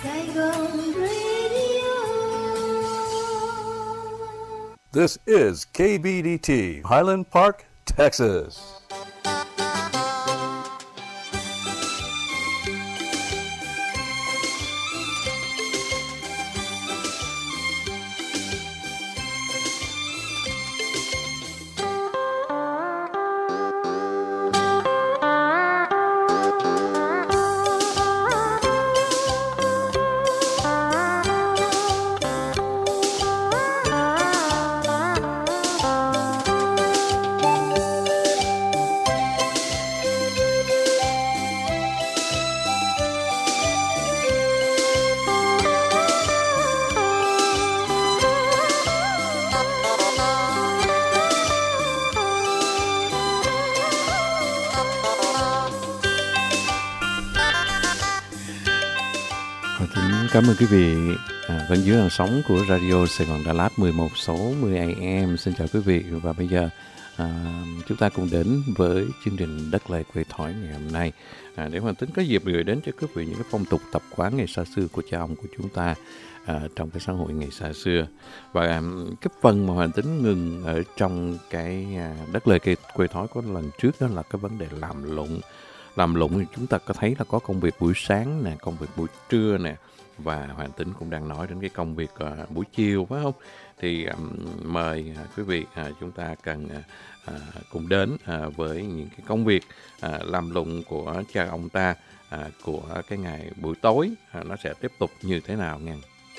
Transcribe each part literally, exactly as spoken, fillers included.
Saigon Radio. This is K B D T, Highland Park, Texas. Cảm ơn quý vị à, vẫn dưới làn sóng của Radio Sài Gòn Đà Lạt mười một sáu mươi A M. Xin chào quý vị và bây giờ à, chúng ta cùng đến với chương trình Đất Lệ Quê Thói ngày hôm nay à, để Hoàng Tính có dịp gửi đến cho quý vị những cái phong tục tập quán ngày xa xưa của cha ông của chúng ta à, trong cái xã hội ngày xa xưa. Và à, cái phần mà Hoàng Tính ngừng ở trong cái à, Đất Lệ Quê Thói của lần trước đó là cái vấn đề làm lụng. Làm lụng thì chúng ta có thấy là có công việc buổi sáng nè, công việc buổi trưa nè, và Hoàng Tính cũng đang nói đến cái công việc uh, buổi chiều phải không? Thì um, mời uh, quý vị uh, chúng ta cần uh, uh, cùng đến uh, với những cái công việc uh, làm lụng của cha ông ta uh, của cái ngày buổi tối uh, nó sẽ tiếp tục như thế nào nha.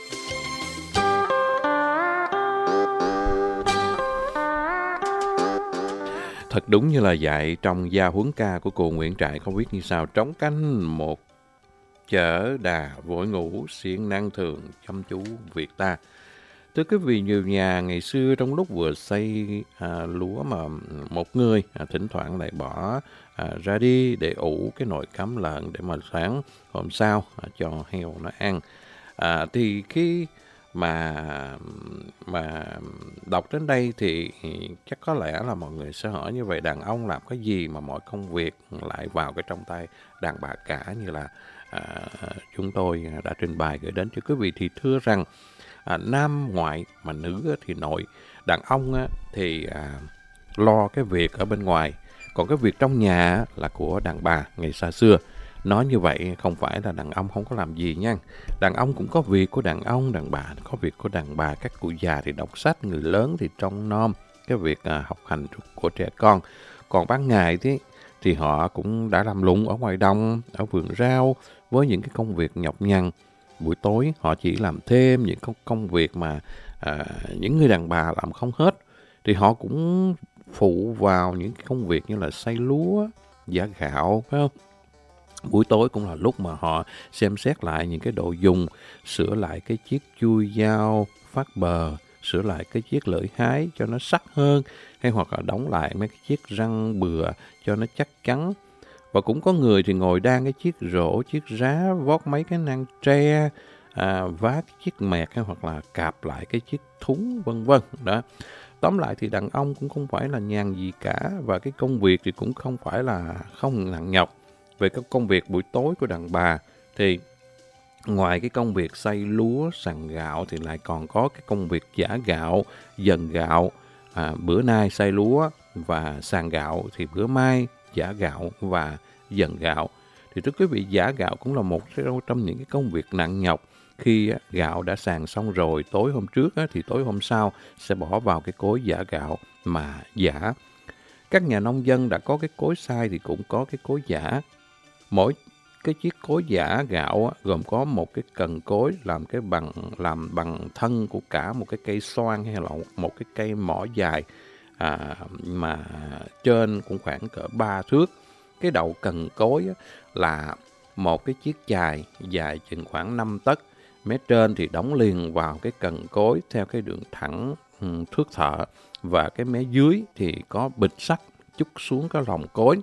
Thật đúng như là dạy trong gia huấn ca của cụ Nguyễn Trại không biết như sao: trống canh một chở đà vội ngủ, siêng năng thường chăm chú việc ta. Thưa quý vị, nhiều nhà ngày xưa trong lúc vừa xây à, lúa mà một người à, thỉnh thoảng lại bỏ à, ra đi để ủ cái nồi cám lợn để mà sáng hôm sau à, cho heo nó ăn. À, thì khi mà mà đọc đến đây thì chắc có lẽ là mọi người sẽ hỏi như vậy: đàn ông làm cái gì mà mọi công việc lại vào cái trong tay đàn bà cả, như là à, chúng tôi đã trình bày gửi đến cho quý vị. Thì thưa rằng à, nam ngoại mà nữ thì nội. Đàn ông á, thì à, lo cái việc ở bên ngoài, còn cái việc trong nhà là của đàn bà ngày xa xưa. Nói như vậy không phải là đàn ông không có làm gì nha. Đàn ông cũng có việc của đàn ông, đàn bà có việc của đàn bà. Các cụ già thì đọc sách, người lớn thì trông nom cái việc à, học hành của trẻ con. Còn ban ngày thì, thì họ cũng đã làm lụng ở ngoài đồng, ở vườn rau với những cái công việc nhọc nhằn. Buổi tối họ chỉ làm thêm những công việc mà à, những người đàn bà làm không hết. Thì họ cũng phụ vào những cái công việc như là xay lúa, giã gạo, phải không? Buổi tối cũng là lúc mà họ xem xét lại những cái đồ dùng, sửa lại cái chiếc chui dao phát bờ, sửa lại cái chiếc lưỡi hái cho nó sắc hơn, hay hoặc là đóng lại mấy cái chiếc răng bừa cho nó chắc chắn. Và cũng có người thì ngồi đan cái chiếc rổ, chiếc rá, vót mấy cái nang tre, à, vá cái chiếc mẹt hay hoặc là cạp lại cái chiếc thúng, vân vân đó. Tóm lại thì đàn ông cũng không phải là nhàn gì cả, và cái công việc thì cũng không phải là không nặng nhọc. Về các công việc buổi tối của đàn bà thì ngoài cái công việc xay lúa, sàng gạo thì lại còn có cái công việc giã gạo, dần gạo. À, bữa nay xay lúa và sàng gạo thì bữa mai giã gạo và dần gạo. Thì thưa quý vị, giã gạo cũng là một trong những cái công việc nặng nhọc. Khi gạo đã sàng xong rồi, tối hôm trước thì tối hôm sau sẽ bỏ vào cái cối giã gạo mà giã. Các nhà nông dân đã có cái cối xay thì cũng có cái cối giã. Mỗi cái chiếc cối giã gạo gồm có một cái cần cối làm cái bằng làm bằng thân của cả một cái cây xoan hay là một cái cây mỏ dài, à, mà trên cũng khoảng cỡ ba thước. Cái đầu cần cối là một cái chiếc chài dài chừng khoảng năm tấc. Mé trên thì đóng liền vào cái cần cối theo cái đường thẳng um, thước thợ, và cái mé dưới thì có bịch sắt chúc xuống cái lòng cối.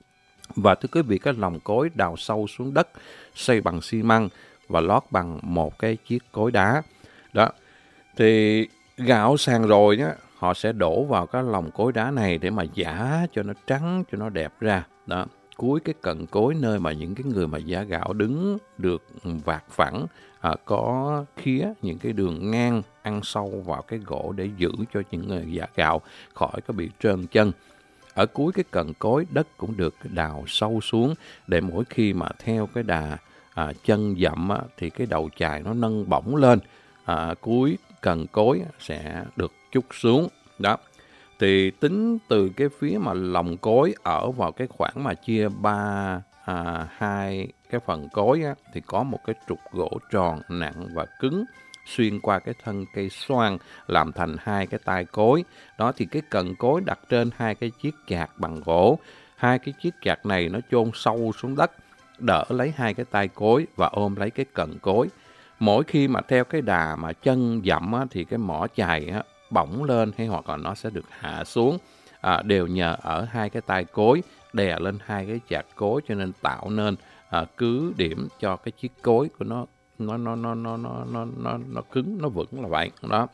Và thưa quý vị, cái lòng cối đào sâu xuống đất, xây bằng xi măng và lót bằng một cái chiếc cối đá. Đó. Thì gạo sàng rồi đó, họ sẽ đổ vào cái lòng cối đá này để mà giã cho nó trắng, cho nó đẹp ra. Đó. cuối cái cận cối nơi mà những cái người mà giã gạo đứng được vạt phẳng, à, có khía những cái đường ngang ăn sâu vào cái gỗ để giữ cho những người giã gạo khỏi có bị trơn chân. Ở cuối cái cận cối, đất cũng được đào sâu xuống để mỗi khi mà theo cái đà à, chân dậm á, thì cái đầu chài nó nâng bổng lên, à, cuối cận cối sẽ được trút xuống. Đó. Thì tính từ cái phía mà lòng cối ở vào cái khoảng mà chia ba à, hai cái phần cối á, thì có một cái trục gỗ tròn nặng và cứng xuyên qua cái thân cây xoan làm thành hai cái tai cối. Đó thì cái cận cối đặt trên hai cái chiếc chạc bằng gỗ. Hai cái chiếc chạc này nó chôn sâu xuống đất, đỡ lấy hai cái tai cối và ôm lấy cái cận cối. Mỗi khi mà theo cái đà mà chân dậm á, thì cái mỏ chài á, bỗng lên hay hoặc là nó sẽ được hạ xuống, à, đều nhờ ở hai cái tai cối đè lên hai cái chạc cối, cho nên tạo nên à, cứ điểm cho cái chiếc cối của nó nó nó nó nó nó nó nó nó cứng, nó vững là vậy đó.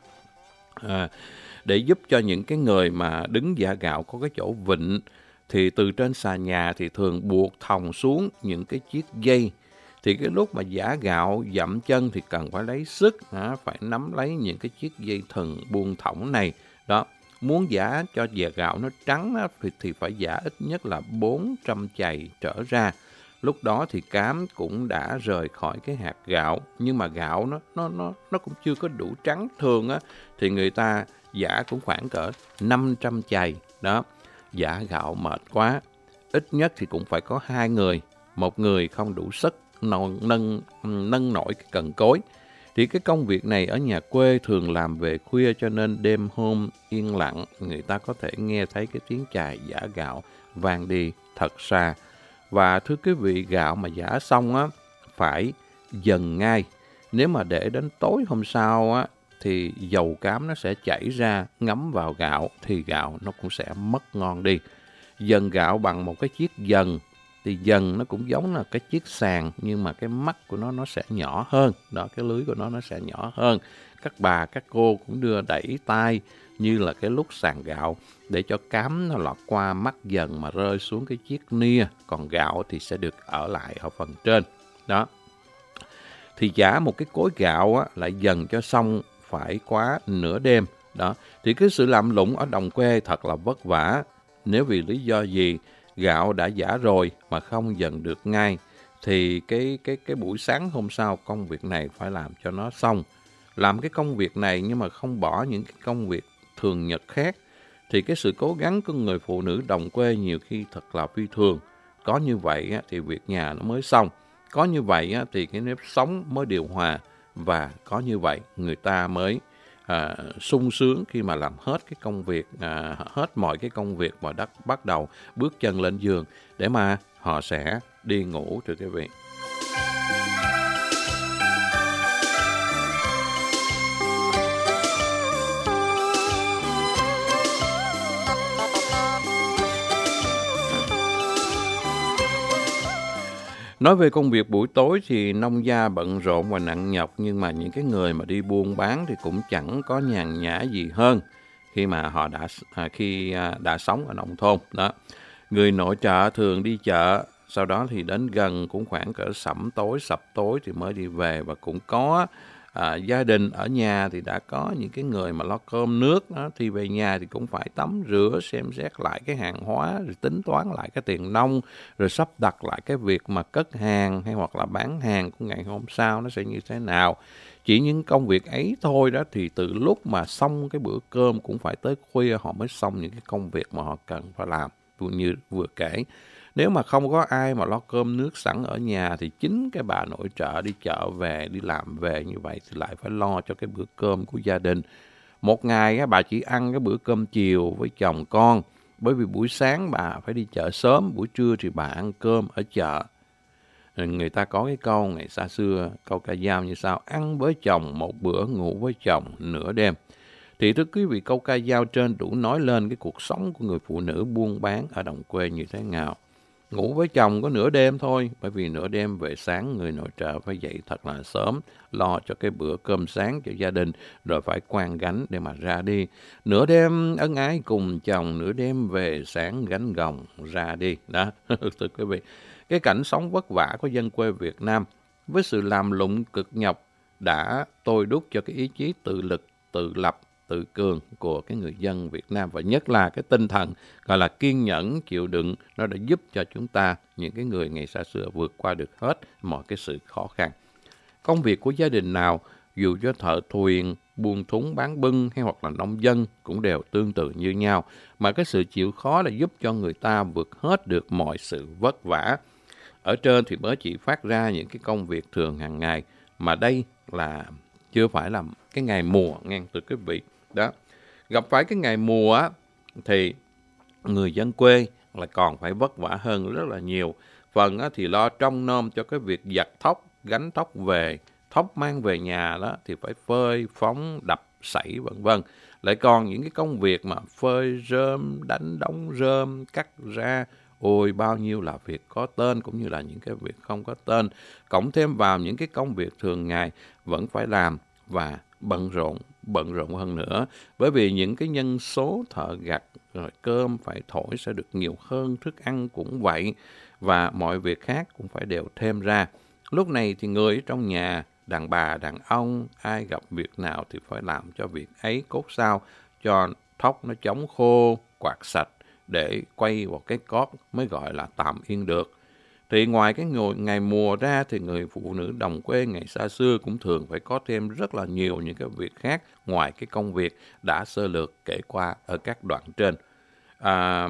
À, để giúp cho những cái người mà đứng giã gạo có cái chỗ vịn, thì từ trên xà nhà thì thường buộc thòng xuống những cái chiếc dây. Thì cái lúc mà giã gạo dậm chân thì cần phải lấy sức, à, phải nắm lấy những cái chiếc dây thừng buông thõng này. Đó, muốn giã cho giã gạo nó trắng á, thì, thì phải giã ít nhất là bốn trăm chày trở ra. Lúc đó thì cám cũng đã rời khỏi cái hạt gạo, nhưng mà gạo nó nó nó nó cũng chưa có đủ trắng. Thường á thì người ta giã cũng khoảng cỡ năm trăm chày. Đó, giã gạo mệt quá, ít nhất thì cũng phải có hai người, một người không đủ sức nâng nâng nâng nổi cái cận cối. Thì cái công việc này ở nhà quê thường làm về khuya, cho nên đêm hôm yên lặng, người ta có thể nghe thấy cái tiếng chài giã gạo vang đi thật xa. Và thưa quý vị, gạo mà giã xong á phải dần ngay. Nếu mà để đến tối hôm sau á thì dầu cám nó sẽ chảy ra ngấm vào gạo, thì gạo nó cũng sẽ mất ngon đi. Dần gạo bằng một cái chiếc dần, thì dần nó cũng giống là cái chiếc sàn, nhưng mà cái mắt của nó nó sẽ nhỏ hơn. Đó, cái lưới của nó nó sẽ nhỏ hơn. Các bà, các cô cũng đưa đẩy tay như là cái lúc sàn gạo để cho cám nó lọt qua mắt dần mà rơi xuống cái chiếc nia, còn gạo thì sẽ được ở lại ở phần trên. Đó. Thì giã một cái cối gạo á, lại dần cho xong phải quá nửa đêm. Đó. Thì cái sự làm lụng ở đồng quê thật là vất vả. Nếu vì lý do gì gạo đã giã rồi mà không dần được ngay, thì cái cái cái buổi sáng hôm sau công việc này phải làm cho nó xong. Làm cái công việc này nhưng mà không bỏ những cái công việc thường nhật khác, thì cái sự cố gắng của người phụ nữ đồng quê nhiều khi thật là phi thường. Có như vậy á, thì việc nhà nó mới xong. Có như vậy á, thì cái nếp sống mới điều hòa. Và có như vậy người ta mới à, sung sướng khi mà làm hết cái công việc, à, hết mọi cái công việc mà đã bắt đầu bước chân lên giường để mà họ sẽ đi ngủ, thưa quý vị. Nói về công việc buổi tối thì nông gia bận rộn và nặng nhọc, nhưng mà những cái người mà đi buôn bán thì cũng chẳng có nhàn nhã gì hơn khi mà họ đã à, khi à, đã sống ở nông thôn. Đó, người nội trợ thường đi chợ, sau đó thì đến gần cũng khoảng cỡ sẩm tối sập tối thì mới đi về, và cũng có à, gia đình ở nhà thì đã có những cái người mà lo cơm nước đó, thì về nhà thì cũng phải tắm rửa, xem xét lại cái hàng hóa, rồi tính toán lại cái tiền nông, rồi sắp đặt lại cái việc mà cất hàng hay hoặc là bán hàng của ngày hôm sau nó sẽ như thế nào. Chỉ những công việc ấy thôi đó, thì từ lúc mà xong cái bữa cơm cũng phải tới khuya họ mới xong những cái công việc mà họ cần phải làm, như vừa kể. Nếu mà không có ai mà lo cơm nước sẵn ở nhà thì chính cái bà nội trợ đi chợ về, đi làm về như vậy thì lại phải lo cho cái bữa cơm của gia đình. Một ngày bà chỉ ăn cái bữa cơm chiều với chồng con, bởi vì buổi sáng bà phải đi chợ sớm, buổi trưa thì bà ăn cơm ở chợ. Người ta có cái câu ngày xa xưa, câu ca dao như sau: ăn với chồng một bữa, ngủ với chồng nửa đêm. Thì thưa quý vị, câu ca dao trên đủ nói lên cái cuộc sống của người phụ nữ buôn bán ở đồng quê như thế nào. Ngủ với chồng có nửa đêm thôi, bởi vì nửa đêm về sáng người nội trợ phải dậy thật là sớm, lo cho cái bữa cơm sáng cho gia đình, rồi phải quang gánh để mà ra đi. Nửa đêm ân ái cùng chồng, nửa đêm về sáng gánh gồng ra đi. Đó, thưa quý vị, cái cảnh sống vất vả của dân quê Việt Nam với sự làm lụng cực nhọc đã tôi đúc cho cái ý chí tự lực, tự lập, tự cường của cái người dân Việt Nam, và nhất là cái tinh thần gọi là kiên nhẫn, chịu đựng, nó đã giúp cho chúng ta, những cái người ngày xa xưa, vượt qua được hết mọi cái sự khó khăn. Công việc của gia đình nào, dù cho thợ thuyền, buôn thúng bán bưng hay hoặc là nông dân cũng đều tương tự như nhau, mà cái sự chịu khó là giúp cho người ta vượt hết được mọi sự vất vả. Ở trên thì mới chỉ phát ra những cái công việc thường hàng ngày, mà đây là chưa phải là cái ngày mùa, nghe từ quý vị. Đó, gặp phải cái ngày mùa á, thì người dân quê lại còn phải vất vả hơn rất là nhiều. Phần á, thì lo trông nom cho cái việc giặt thóc, gánh thóc về, thóc mang về nhà đó thì phải phơi, phóng, đập, sảy vân vân. Lại còn những cái công việc mà phơi rơm, đánh đóng rơm, cắt ra, ôi bao nhiêu là việc có tên cũng như là những cái việc không có tên. Cộng thêm vào những cái công việc thường ngày vẫn phải làm và bận rộn, bận rộn hơn nữa. Bởi vì những cái nhân số thợ gặt, rồi cơm phải thổi sẽ được nhiều hơn, thức ăn cũng vậy, và mọi việc khác cũng phải đều thêm ra. Lúc này thì người ở trong nhà, đàn bà, đàn ông, ai gặp việc nào thì phải làm cho việc ấy, cốt sao cho thóc nó chống khô, quạt sạch để quay vào cái cót mới gọi là tạm yên được. Thì ngoài cái ngày mùa ra thì người phụ nữ đồng quê ngày xa xưa cũng thường phải có thêm rất là nhiều những cái việc khác ngoài cái công việc đã sơ lược kể qua ở các đoạn trên. À,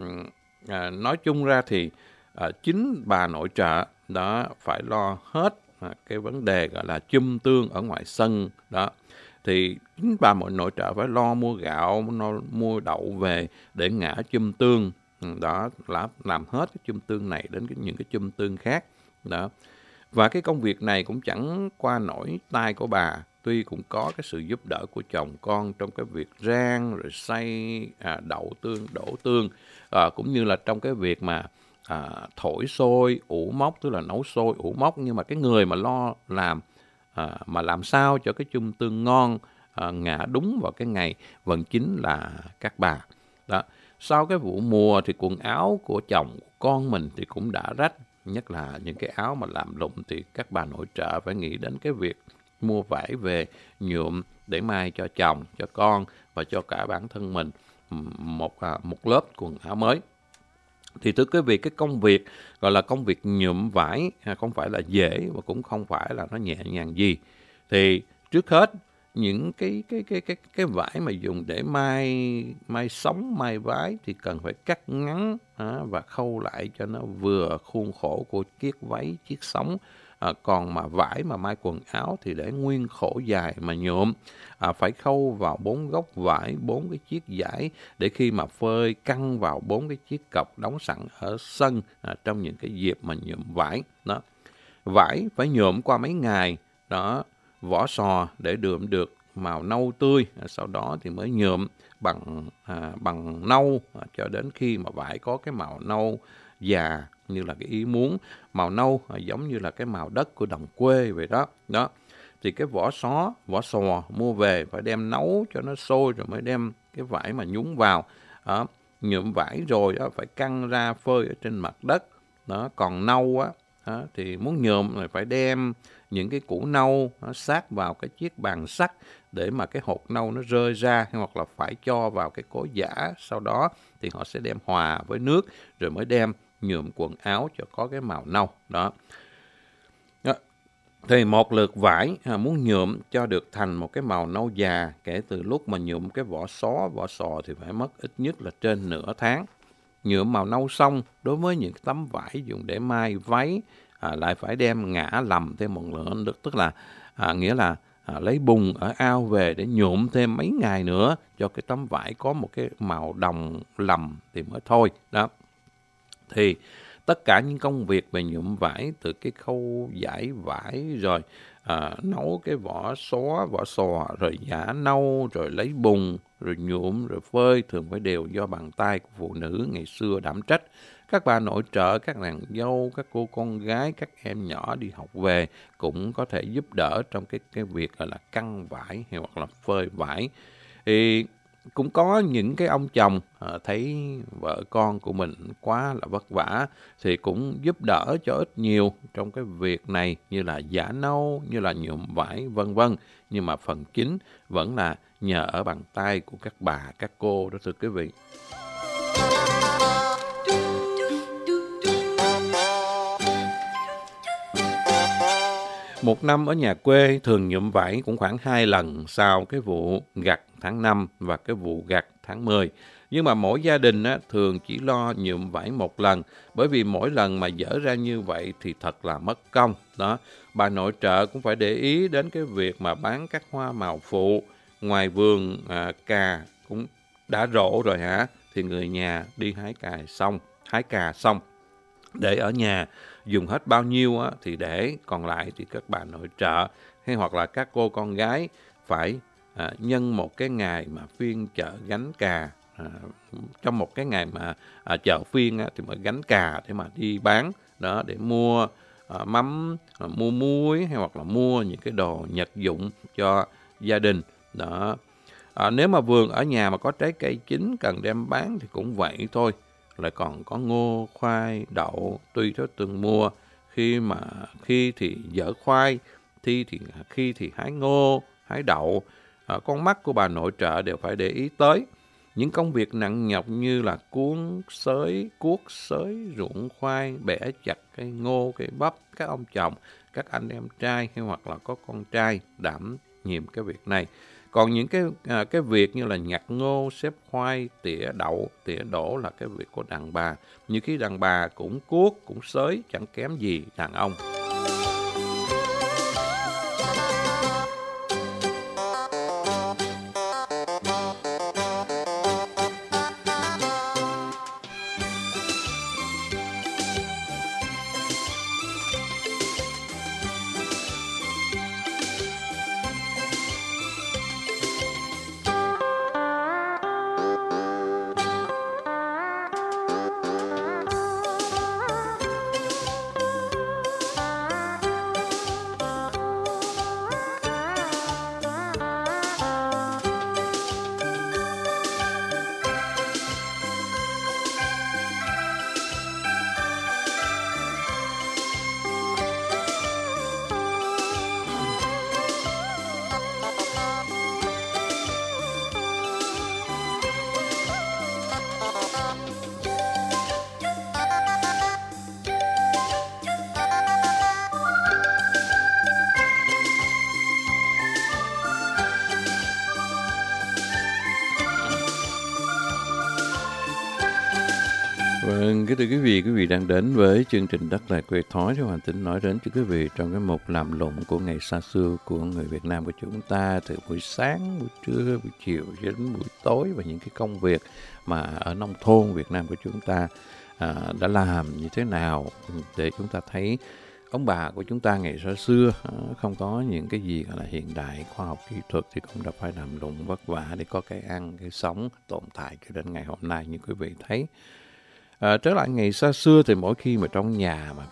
à, nói chung ra thì à, chính bà nội trợ đó phải lo hết à, cái vấn đề gọi là chum tương ở ngoài sân đó. Thì chính bà nội trợ phải lo mua gạo, mua đậu về để ngã chum tương. Đó, là làm hết cái chum tương này đến cái, những cái chum tương khác. Đó. Và cái công việc này cũng chẳng qua nổi tay của bà, tuy cũng có cái sự giúp đỡ của chồng con trong cái việc rang, rồi xay à, đậu tương, đổ tương, à, cũng như là trong cái việc mà à, thổi sôi, ủ mốc, tức là nấu sôi, ủ mốc. Nhưng mà cái người mà lo làm, à, mà làm sao cho cái chum tương ngon, à, ngã đúng vào cái ngày vẫn chính là các bà. Đó. Sau cái vụ mùa thì quần áo của chồng, của con mình thì cũng đã rách. Nhất là những cái áo mà làm lụng thì các bà nội trợ phải nghĩ đến cái việc mua vải về nhuộm để may cho chồng, cho con và cho cả bản thân mình một, một lớp quần áo mới. Thì thưa quý vị, cái công việc gọi là công việc nhuộm vải không phải là dễ và cũng không phải là nó nhẹ nhàng gì. Thì trước hết, những cái cái cái cái cái vải mà dùng để may may sống, may vái thì cần phải cắt ngắn à, và khâu lại cho nó vừa khuôn khổ của chiếc váy, chiếc sống. À, còn mà vải mà may quần áo thì để nguyên khổ dài mà nhuộm, à, phải khâu vào bốn góc vải, bốn cái chiếc dải để khi mà phơi căng vào bốn cái chiếc cọc đóng sẵn ở sân à, trong những cái dịp mà nhuộm vải. Đó, vải phải nhuộm qua mấy ngày đó, vỏ sò để nhuộm được màu nâu tươi, sau đó thì mới nhuộm bằng à, bằng nâu à, cho đến khi mà vải có cái màu nâu già như là cái ý muốn, màu nâu à, giống như là cái màu đất của đồng quê vậy đó. Đó thì cái vỏ só, vỏ sò mua về phải đem nấu cho nó sôi rồi mới đem cái vải mà nhúng vào. Đó, nhuộm vải rồi đó phải căng ra phơi ở trên mặt đất. Đó, còn nâu á đó, thì muốn nhuộm rồi phải đem những cái củ nâu nó sát vào cái chiếc bàn sắt để mà cái hột nâu nó rơi ra, hoặc là phải cho vào cái cối giã. Sau đó thì họ sẽ đem hòa với nước rồi mới đem nhuộm quần áo cho có cái màu nâu. Đó. Đó. Thì một lượt vải à, muốn nhuộm cho được thành một cái màu nâu già, kể từ lúc mà nhuộm cái vỏ xó, vỏ sò thì phải mất ít nhất là trên nửa tháng. Nhuộm màu nâu xong, đối với những tấm vải dùng để may váy, à, lại phải đem ngã lầm thêm một lần nữa, tức là à, nghĩa là à, lấy bùn ở ao về để nhuộm thêm mấy ngày nữa cho cái tấm vải có một cái màu đồng lầm thì mới thôi. Đó. Thì tất cả những công việc về nhuộm vải, từ cái khâu dải vải rồi à, nấu cái vỏ xó, vỏ sò, rồi giã nâu, rồi lấy bùn, rồi nhuộm, rồi phơi, thường phải đều do bàn tay của phụ nữ ngày xưa đảm trách. Các bà nội trợ, các nàng dâu, các cô con gái, các em nhỏ đi học về cũng có thể giúp đỡ trong cái cái việc gọi là căng vải hay hoặc là phơi vải. Thì cũng có những cái ông chồng à, thấy vợ con của mình quá là vất vả thì cũng giúp đỡ cho ít nhiều trong cái việc này, như là giã nâu, như là nhuộm vải, vân vân. Nhưng mà phần chính vẫn là nhờ ở bàn tay của các bà, các cô đó thưa quý vị. Một năm ở nhà quê thường nhuộm vải cũng khoảng hai lần sau cái vụ gặt tháng năm và cái vụ gặt tháng mười. Nhưng mà mỗi gia đình á, thường chỉ lo nhuộm vải một lần, bởi vì mỗi lần mà dở ra như vậy thì thật là mất công. Đó, bà nội trợ cũng phải để ý đến cái việc mà bán các hoa màu phụ. Ngoài vườn à, cà cũng đã rộ rồi hả, thì người nhà đi hái cà xong, hái cà xong để ở nhà dùng hết bao nhiêu á, thì để còn lại thì các bà nội trợ hay hoặc là các cô con gái phải à, nhân một cái ngày mà phiên chợ gánh cà, à, trong một cái ngày mà à, chợ phiên á, thì mới gánh cà để mà đi bán đó, để mua à, mắm, à, mua muối hay hoặc là mua những cái đồ nhật dụng cho gia đình đó. À, nếu mà vườn ở nhà mà có trái cây chín cần đem bán thì cũng vậy thôi. Lại còn có ngô, khoai, đậu tùy theo từng mùa. Khi mà khi thì dỡ khoai, khi thì khi thì hái ngô, hái đậu. À, con mắt của bà nội trợ đều phải để ý tới. Những công việc nặng nhọc như là cuốn xới, cuốc xới, ruộng khoai, bẻ chặt cây ngô, cây bắp, các ông chồng, các anh em trai hay hoặc là có con trai đảm nhiệm cái việc này. Còn những cái à, cái việc như là nhặt ngô, xếp khoai, tỉa đậu, tỉa đổ là cái việc của đàn bà. Nhiều khi đàn bà cũng cuốc, cũng xới, chẳng kém gì đàn ông. Vâng, kính thưa quý vị, quý vị đang đến với chương trình Đất Là Quê Thói theo Hoàng Tính nói đến cho quý vị trong cái mục làm lụng của ngày xa xưa của người Việt Nam của chúng ta, từ buổi sáng, buổi trưa, buổi chiều cho đến buổi tối, và những cái công việc mà ở nông thôn Việt Nam của chúng ta à, đã làm như thế nào để chúng ta thấy ông bà của chúng ta ngày xa xưa không có những cái gì gọi là hiện đại khoa học kỹ thuật thì cũng đã phải làm lụng vất vả để có cái ăn, cái sống tồn tại cho đến ngày hôm nay như quý vị thấy. À, trở lại ngày xa xưa thì mỗi khi mà trong nhà mà